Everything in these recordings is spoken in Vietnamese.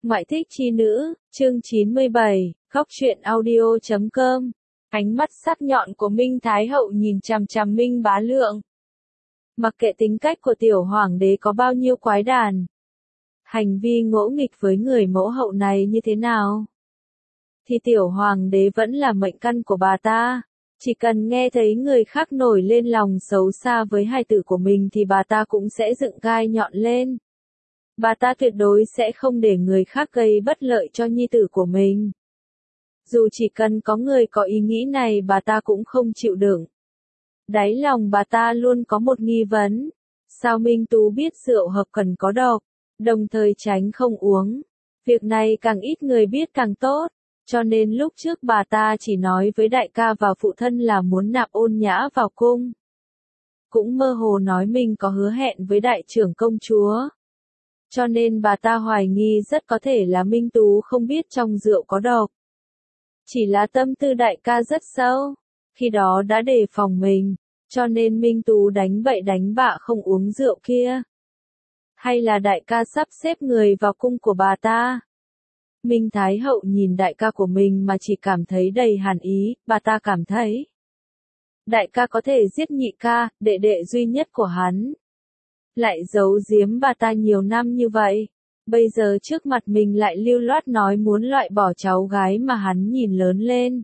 Ngoại thích chi nữ, chương 97, Góc truyện audio.com. Ánh mắt sắc nhọn của Minh Thái Hậu nhìn chằm chằm Minh Bá Lượng. Mặc kệ tính cách của tiểu hoàng đế có bao nhiêu quái đản, hành vi ngỗ nghịch với người mẫu hậu này như thế nào, thì tiểu hoàng đế vẫn là mệnh căn của bà ta. Chỉ cần nghe thấy người khác nổi lên lòng xấu xa với hài tử của mình thì bà ta cũng sẽ dựng gai nhọn lên. Bà ta tuyệt đối sẽ không để người khác gây bất lợi cho nhi tử của mình. Dù chỉ cần có người có ý nghĩ này bà ta cũng không chịu đựng. Đáy lòng bà ta luôn có một nghi vấn. Sao Minh Tú biết rượu hợp cần có độc, đồng thời tránh không uống? Việc này càng ít người biết càng tốt. Cho nên lúc trước bà ta chỉ nói với đại ca và phụ thân là muốn nạp Ôn Nhã vào cung. Cũng mơ hồ nói mình có hứa hẹn với đại trưởng công chúa. Cho nên bà ta hoài nghi rất có thể là Minh Tú không biết trong rượu có độc. Chỉ là tâm tư đại ca rất sâu, khi đó đã đề phòng mình, cho nên Minh Tú đánh bậy đánh bạ không uống rượu kia. Hay là đại ca sắp xếp người vào cung của bà ta? Minh Thái Hậu nhìn đại ca của mình mà chỉ cảm thấy đầy hàn ý, bà ta cảm thấy đại ca có thể giết nhị ca, đệ đệ duy nhất của hắn. Lại giấu giếm bà ta nhiều năm như vậy, bây giờ trước mặt mình lại lưu loát nói muốn loại bỏ cháu gái mà hắn nhìn lớn lên.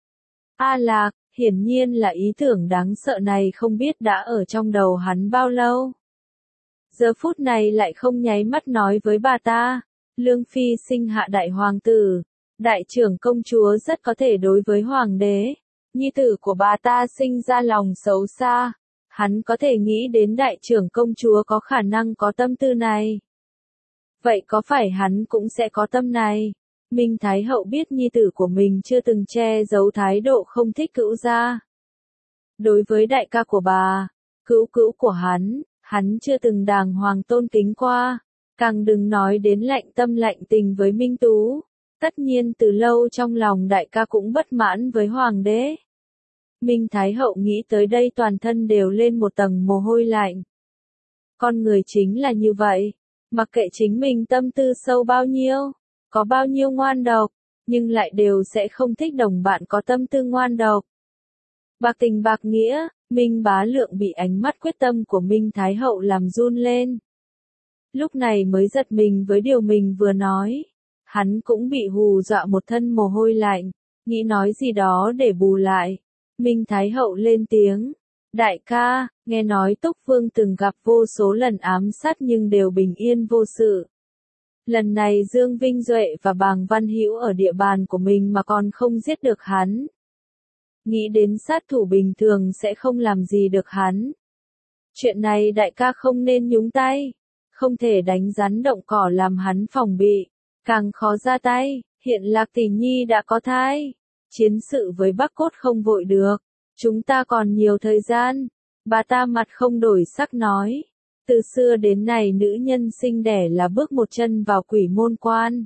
A Lạc, hiển nhiên là ý tưởng đáng sợ này không biết đã ở trong đầu hắn bao lâu. Giờ phút này lại không nháy mắt nói với bà ta, Lương Phi sinh hạ đại hoàng tử, đại trưởng công chúa rất có thể đối với hoàng đế, nhi tử của bà ta sinh ra lòng xấu xa. Hắn có thể nghĩ đến đại trưởng công chúa có khả năng có tâm tư này. Vậy có phải hắn cũng sẽ có tâm này? Minh Thái Hậu biết nhi tử của mình chưa từng che giấu thái độ không thích cữu gia. Đối với đại ca của bà, cữu cữu của hắn chưa từng đàng hoàng tôn kính qua. Càng đừng nói đến lạnh tâm lạnh tình với Minh Tú. Tất nhiên từ lâu trong lòng đại ca cũng bất mãn với hoàng đế. Minh Thái Hậu nghĩ tới đây toàn thân đều lên một tầng mồ hôi lạnh. Con người chính là như vậy, mặc kệ chính mình tâm tư sâu bao nhiêu, có bao nhiêu ngoan độc, nhưng lại đều sẽ không thích đồng bạn có tâm tư ngoan độc. Bạc tình bạc nghĩa, Minh Bá Lượng bị ánh mắt quyết tâm của Minh Thái Hậu làm run lên. Lúc này mới giật mình với điều mình vừa nói. Hắn cũng bị hù dọa một thân mồ hôi lạnh, nghĩ nói gì đó để bù lại. Minh Thái Hậu lên tiếng, đại ca, nghe nói Túc Vương từng gặp vô số lần ám sát nhưng đều bình yên vô sự. Lần này Dương Vinh Duệ và Bàng Văn Hữu ở địa bàn của mình mà còn không giết được hắn. Nghĩ đến sát thủ bình thường sẽ không làm gì được hắn. Chuyện này đại ca không nên nhúng tay, không thể đánh rắn động cỏ làm hắn phòng bị, càng khó ra tay. Hiện Lạc Tỷ Nhi đã có thai. Chiến sự với Bắc Cốt không vội được, chúng ta còn nhiều thời gian. Bà ta mặt không đổi sắc nói, từ xưa đến nay nữ nhân sinh đẻ là bước một chân vào quỷ môn quan.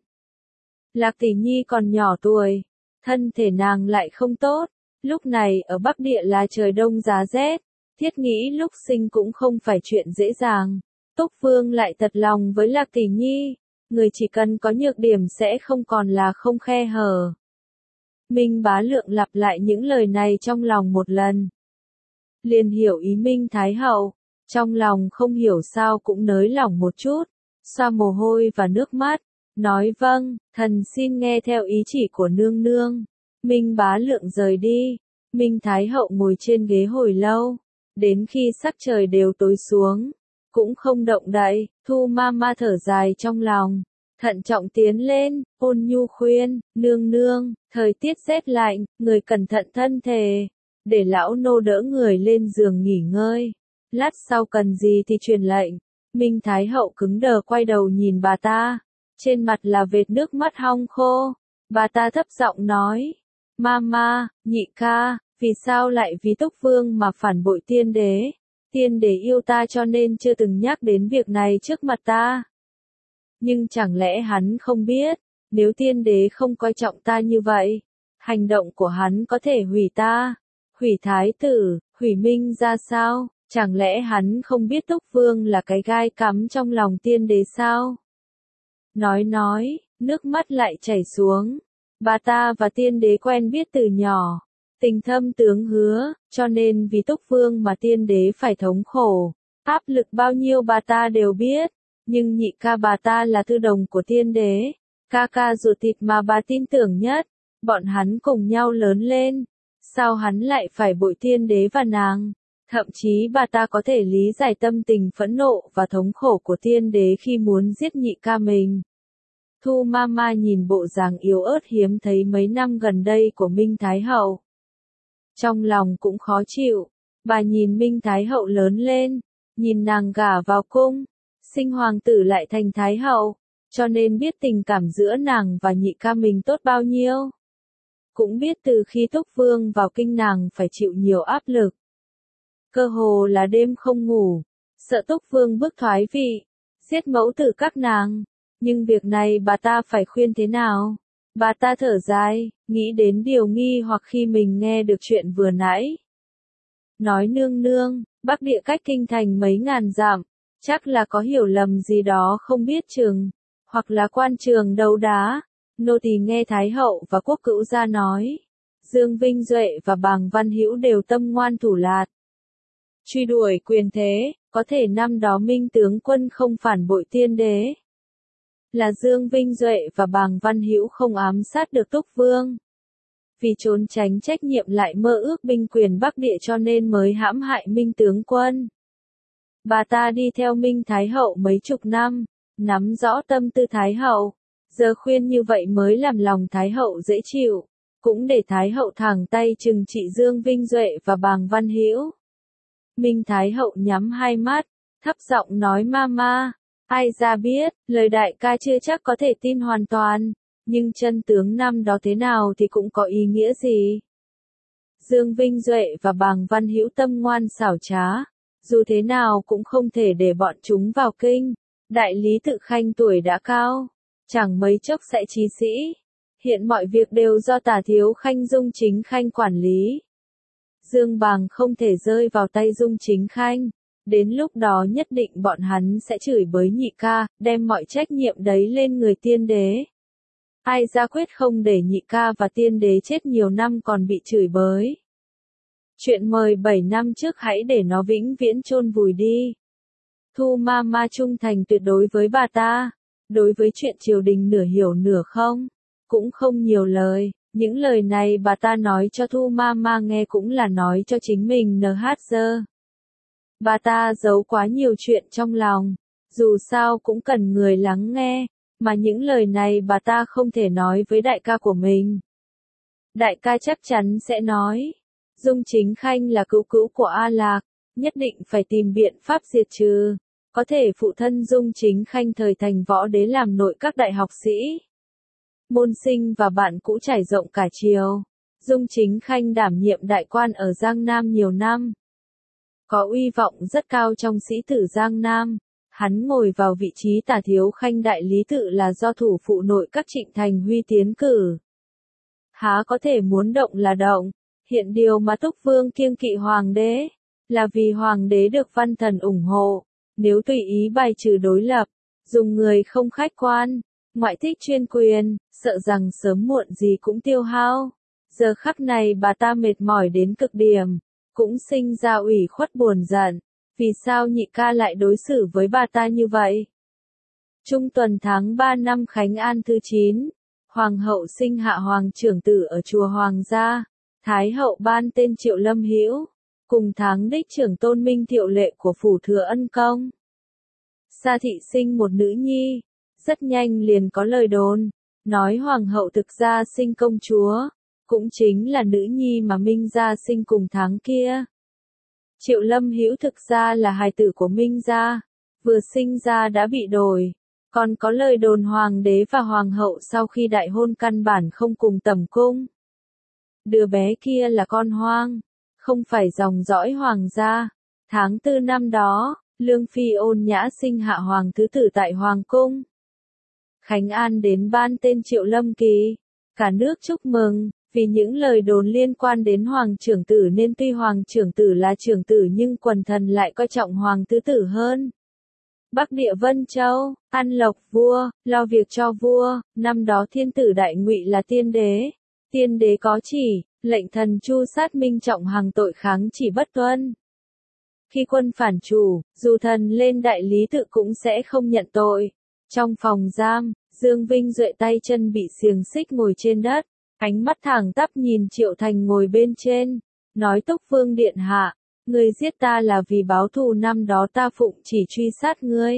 Lạc Tỷ Nhi còn nhỏ tuổi, thân thể nàng lại không tốt, lúc này ở Bắc Địa là trời đông giá rét, thiết nghĩ lúc sinh cũng không phải chuyện dễ dàng. Túc Vương lại thật lòng với Lạc Tỷ Nhi, người chỉ cần có nhược điểm sẽ không còn là không khe hở. Minh Bá Lượng lặp lại những lời này trong lòng một lần. Liền hiểu ý Minh Thái Hậu, trong lòng không hiểu sao cũng nới lỏng một chút, xoa mồ hôi và nước mắt, nói vâng, thần xin nghe theo ý chỉ của nương nương. Minh Bá Lượng rời đi, Minh Thái Hậu ngồi trên ghế hồi lâu, đến khi sắc trời đều tối xuống, cũng không động đậy. Thu Mama thở dài trong lòng. Thận trọng tiến lên, ôn nhu khuyên, nương nương, thời tiết rét lạnh, người cẩn thận thân thể, để lão nô đỡ người lên giường nghỉ ngơi. Lát sau cần gì thì truyền lệnh. Minh Thái Hậu cứng đờ quay đầu nhìn bà ta, trên mặt là vệt nước mắt hong khô. Bà ta thấp giọng nói, Mama, nhị ca, vì sao lại vì Túc Vương mà phản bội tiên đế? Tiên đế yêu ta cho nên chưa từng nhắc đến việc này trước mặt ta. Nhưng chẳng lẽ hắn không biết, nếu tiên đế không coi trọng ta như vậy, hành động của hắn có thể hủy ta, hủy thái tử, hủy Minh ra sao? Chẳng lẽ hắn không biết Túc Vương là cái gai cắm trong lòng tiên đế sao? Nói, nước mắt lại chảy xuống. Bà ta và tiên đế quen biết từ nhỏ, tình thâm tướng hứa, cho nên vì Túc Vương mà tiên đế phải thống khổ. Áp lực bao nhiêu bà ta đều biết, nhưng nhị ca bà ta là thư đồng của tiên đế, ca ca ruột thịt mà bà tin tưởng nhất, bọn hắn cùng nhau lớn lên, sao hắn lại phải bội tiên đế và nàng? Thậm chí bà ta có thể lý giải tâm tình phẫn nộ và thống khổ của tiên đế khi muốn giết nhị ca mình. Thu Mama nhìn bộ dáng yếu ớt hiếm thấy mấy năm gần đây của Minh Thái Hậu. Trong lòng cũng khó chịu, bà nhìn Minh Thái Hậu lớn lên, nhìn nàng gả vào cung, sinh hoàng tử lại thành Thái Hậu, cho nên biết tình cảm giữa nàng và nhị ca mình tốt bao nhiêu. Cũng biết từ khi Túc Vương vào kinh nàng phải chịu nhiều áp lực. Cơ hồ là đêm không ngủ, sợ Túc Vương bước thoái vị, giết mẫu tử các nàng. Nhưng việc này bà ta phải khuyên thế nào? Bà ta thở dài, nghĩ đến điều nghi hoặc khi mình nghe được chuyện vừa nãy. Nói nương nương, Bắc Địa cách kinh thành mấy ngàn dặm, chắc là có hiểu lầm gì đó không biết chừng, hoặc là quan trường đấu đá. Nô tỳ nghe Thái Hậu và Quốc Cữu gia nói, Dương Vinh Duệ và Bàng Văn Hữu đều tâm ngoan thủ lạt, truy đuổi quyền thế, có thể năm đó Minh tướng quân không phản bội tiên đế. Là Dương Vinh Duệ và Bàng Văn Hữu không ám sát được Túc Vương. Vì trốn tránh trách nhiệm lại mơ ước binh quyền Bắc Địa cho nên mới hãm hại Minh tướng quân. Bà ta đi theo Minh Thái Hậu mấy chục năm, nắm rõ tâm tư Thái Hậu, giờ khuyên như vậy mới làm lòng Thái Hậu dễ chịu, cũng để Thái Hậu thẳng tay trừng trị Dương Vinh Duệ và Bàng Văn Hữu. Minh Thái Hậu nhắm hai mắt, thấp giọng nói Mama. Ai ra biết, lời đại ca chưa chắc có thể tin hoàn toàn, nhưng chân tướng năm đó thế nào thì cũng có ý nghĩa gì. Dương Vinh Duệ và Bàng Văn Hữu tâm ngoan xảo trá, dù thế nào cũng không thể để bọn chúng vào kinh. Đại lý Tự Khanh tuổi đã cao, chẳng mấy chốc sẽ chí sĩ. Hiện mọi việc đều do Tả Thiếu Khanh Dung Chính Khanh quản lý. Dương Bàng không thể rơi vào tay Dung Chính Khanh. Đến lúc đó nhất định bọn hắn sẽ chửi bới nhị ca, đem mọi trách nhiệm đấy lên người tiên đế. Ai ra quyết không để nhị ca và tiên đế chết nhiều năm còn bị chửi bới. Chuyện 17 năm trước hãy để nó vĩnh viễn chôn vùi đi. Thu Mama trung thành tuyệt đối với bà ta. Đối với chuyện triều đình nửa hiểu nửa không, cũng không nhiều lời. Những lời này bà ta nói cho Thu Mama nghe cũng là nói cho chính mình NHG. Bà ta giấu quá nhiều chuyện trong lòng, dù sao cũng cần người lắng nghe, mà những lời này bà ta không thể nói với đại ca của mình. Đại ca chắc chắn sẽ nói, Dung Chính Khanh là cứu cữu của A Lạc, nhất định phải tìm biện pháp diệt trừ. Có thể phụ thân Dung Chính Khanh thời thành võ đế làm nội các đại học sĩ. Môn sinh và bạn cũ trải rộng cả triều. Dung Chính Khanh đảm nhiệm đại quan ở Giang Nam nhiều năm. Có uy vọng rất cao trong sĩ tử Giang Nam. Hắn ngồi vào vị trí Tả Thiếu Khanh đại lý tự là do thủ phụ nội các Trịnh Thành Huy tiến cử. Há có thể muốn động là động. Hiện điều mà Túc Vương kiêng kỵ hoàng đế, là vì hoàng đế được văn thần ủng hộ. Nếu tùy ý bài trừ đối lập, dùng người không khách quan, ngoại thích chuyên quyền, sợ rằng sớm muộn gì cũng tiêu hao. Giờ khắc này bà ta mệt mỏi đến cực điểm, cũng sinh ra ủy khuất buồn giận. Vì sao nhị ca lại đối xử với bà ta như vậy? Trung tuần tháng 3 năm Khánh An thứ 9, Hoàng hậu sinh hạ hoàng trưởng tử ở chùa Hoàng gia. Thái hậu ban tên Triệu Lâm Hữu, cùng tháng đích trưởng tôn Minh Thiệu Lệ của phủ Thừa Ân Công. Sa thị sinh một nữ nhi, rất nhanh liền có lời đồn, nói hoàng hậu thực ra sinh công chúa, cũng chính là nữ nhi mà Minh gia sinh cùng tháng kia. Triệu Lâm Hữu thực ra là hài tử của Minh gia, vừa sinh ra đã bị đổi. Còn có lời đồn hoàng đế và hoàng hậu sau khi đại hôn căn bản không cùng tầm cung. Đứa bé kia là con hoang, không phải dòng dõi hoàng gia. Tháng 4 năm đó, Lương Phi ôn nhã sinh hạ hoàng thứ tử tại hoàng cung. Khánh An đến ban tên Triệu Lâm Kỳ. Cả nước chúc mừng, vì những lời đồn liên quan đến hoàng trưởng tử nên tuy hoàng trưởng tử là trưởng tử nhưng quần thần lại coi trọng hoàng thứ tử hơn. Bắc Địa Vân Châu, ăn lộc vua, lo việc cho vua, năm đó thiên tử Đại Ngụy là tiên đế. Tiên đế có chỉ, lệnh thần tru sát Minh Trọng Hằng tội kháng chỉ bất tuân. Khi quân phản chủ, dù thần lên đại lý tự cũng sẽ không nhận tội. Trong phòng giam, Dương Vinh duỗi tay chân bị xiềng xích ngồi trên đất, ánh mắt thẳng tắp nhìn Triệu Thành ngồi bên trên, nói Túc Vương điện hạ, ngươi giết ta là vì báo thù năm đó ta phụng chỉ truy sát ngươi.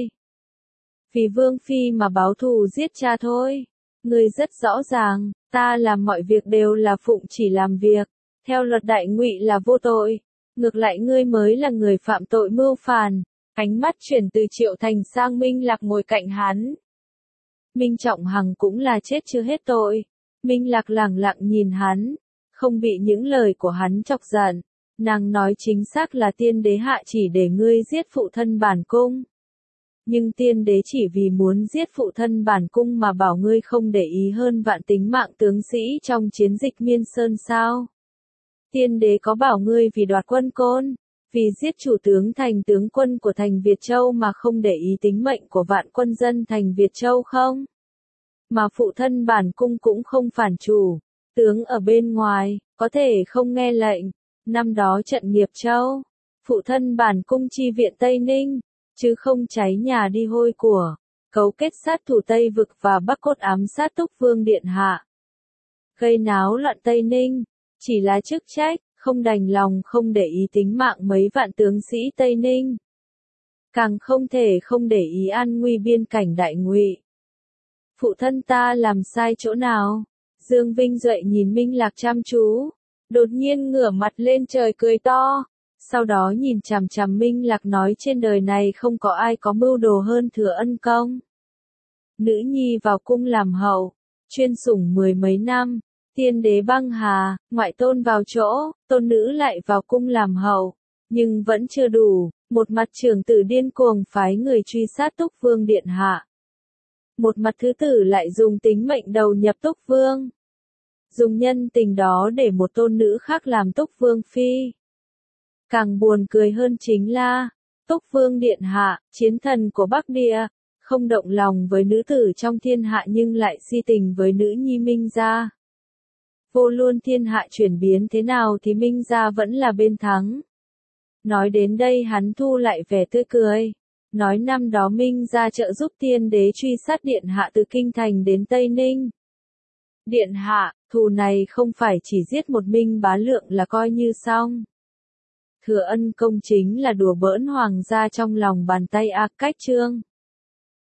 Vì Vương Phi mà báo thù giết cha thôi. Ngươi rất rõ ràng, ta làm mọi việc đều là phụng chỉ làm việc, theo luật Đại Ngụy là vô tội. Ngược lại ngươi mới là người phạm tội mưu phản. Ánh mắt chuyển từ Triệu Thành sang Minh Lạc ngồi cạnh hắn. Minh Trọng Hằng cũng là chết chưa hết tội. Minh Lạc lẳng lặng nhìn hắn, không bị những lời của hắn chọc giận. Nàng nói chính xác là tiên đế hạ chỉ để ngươi giết phụ thân bản cung. Nhưng tiên đế chỉ vì muốn giết phụ thân bản cung mà bảo ngươi không để ý hơn vạn tính mạng tướng sĩ trong chiến dịch Miên Sơn sao? Tiên đế có bảo ngươi vì đoạt quân Côn, vì giết chủ tướng thành tướng quân của thành Việt Châu mà không để ý tính mệnh của vạn quân dân thành Việt Châu không? Mà phụ thân bản cung cũng không phản chủ, tướng ở bên ngoài, có thể không nghe lệnh. Năm đó trận Nghiệp Châu, phụ thân bản cung chi viện Tây Ninh, chứ không cháy nhà đi hôi của, cấu kết sát thủ Tây Vực và Bắc Cốt ám sát Túc Vương điện hạ. Gây náo loạn Tây Ninh, chỉ là chức trách, không đành lòng không để ý tính mạng mấy vạn tướng sĩ Tây Ninh. Càng không thể không để ý an nguy biên cảnh Đại Ngụy. Phụ thân ta làm sai chỗ nào? Dương Vinh dậy nhìn Minh Lạc chăm chú, đột nhiên ngửa mặt lên trời cười to. Sau đó nhìn chằm chằm Minh Lạc nói trên đời này không có ai có mưu đồ hơn Thừa Ân Công. Nữ nhi vào cung làm hậu, chuyên sủng mười mấy năm, tiên đế băng hà, ngoại tôn vào chỗ, tôn nữ lại vào cung làm hậu. Nhưng vẫn chưa đủ, một mặt trưởng tử điên cuồng phái người truy sát Túc Vương điện hạ. Một mặt thứ tử lại dùng tính mệnh đầu nhập Túc Vương. Dùng nhân tình đó để một tôn nữ khác làm Túc Vương phi. Càng buồn cười hơn chính là, Túc Vương điện hạ, chiến thần của Bắc Địa, không động lòng với nữ tử trong thiên hạ nhưng lại si tình với nữ nhi Minh gia. Vô luận thiên hạ chuyển biến thế nào thì Minh gia vẫn là bên thắng. Nói đến đây hắn thu lại vẻ tươi cười. Nói năm đó Minh gia trợ giúp tiên đế truy sát điện hạ từ Kinh Thành đến Tây Ninh. Điện hạ, thù này không phải chỉ giết một Minh Bá Lượng là coi như xong. Thừa Ân Công chính là đùa bỡn hoàng gia trong lòng bàn tay cách trương.